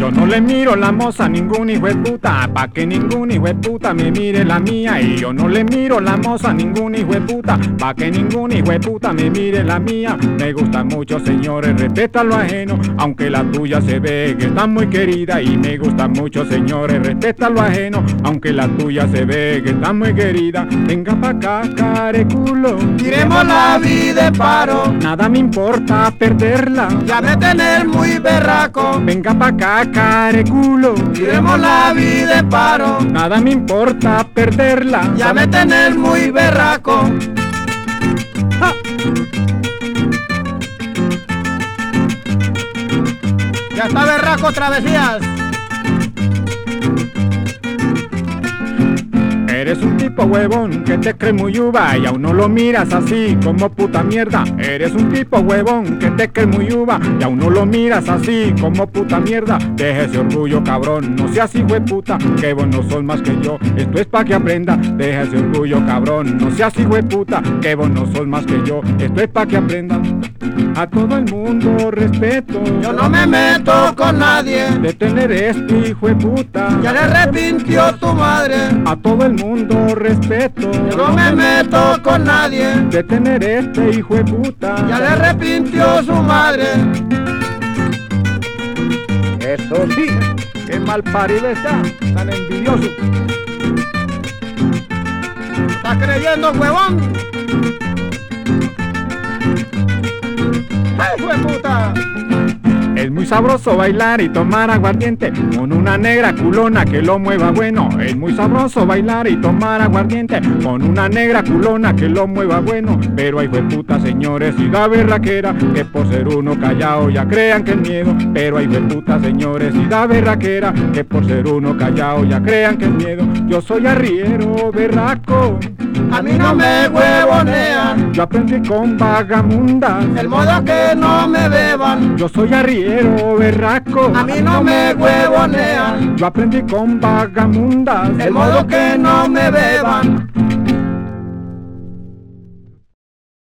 yo no le miro la moza a ningún hijo de puta, pa' que ningún hijo de puta me mire la mía. Y yo no le miro la moza a ningún hijo de puta, pa' que ningún hijo de puta me mire la mía. Me gusta mucho, señores, respeta lo ajeno, aunque la tuya se ve que está muy querida. Y me gusta mucho, señores, respeta lo ajeno, aunque la tuya se ve que está muy querida. Venga pa' acá, careculo, tiremos la vida de paro, nada me importa perderla, ya me tener muy berraco. venga pa' acá, careculo, Tiremos la vida de paro, nada me importa perderla, ya me tener muy berraco. ¡Ja! Ya está berraco Travesías. Eres un tipo huevón que te cree muy uva y aún no lo miras así como puta mierda. Eres un tipo huevón que te cree muy uva y aún no lo miras así como puta mierda. Deja ese orgullo, cabrón, no seas hijo de puta, que vos no sos más que yo, esto es pa' que aprenda. Deja ese orgullo, cabrón, no seas hijo de puta, que vos no sos más que yo, esto es pa' que aprenda. A todo el mundo respeto, Yo no me meto con nadie, de tener este hijo de puta. ya le arrepintió tu madre. A todo el mundo respeto, Yo no me meto con nadie, de tener este hijo de puta. ya le arrepintió su madre. Eso sí, qué mal parido está, tan envidioso. ¿Estás creyendo, huevón? ¡Ay, hijo de puta! Es muy sabroso bailar y tomar aguardiente con una negra culona que lo mueva bueno. Es muy sabroso bailar y tomar aguardiente con una negra culona que lo mueva bueno. Pero hay puta, señores, y da berraquera, que por ser uno callado ya crean que es miedo. Pero hay puta, señores, y da berraquera, que por ser uno callado ya crean que es miedo. Yo soy arriero berraco, A mí no me huevonean, yo aprendí con vagamundas. el modo que no me beban. Yo soy arriero berraco, A mí no me huevonean, yo aprendí con vagamundas. el modo que no me beban.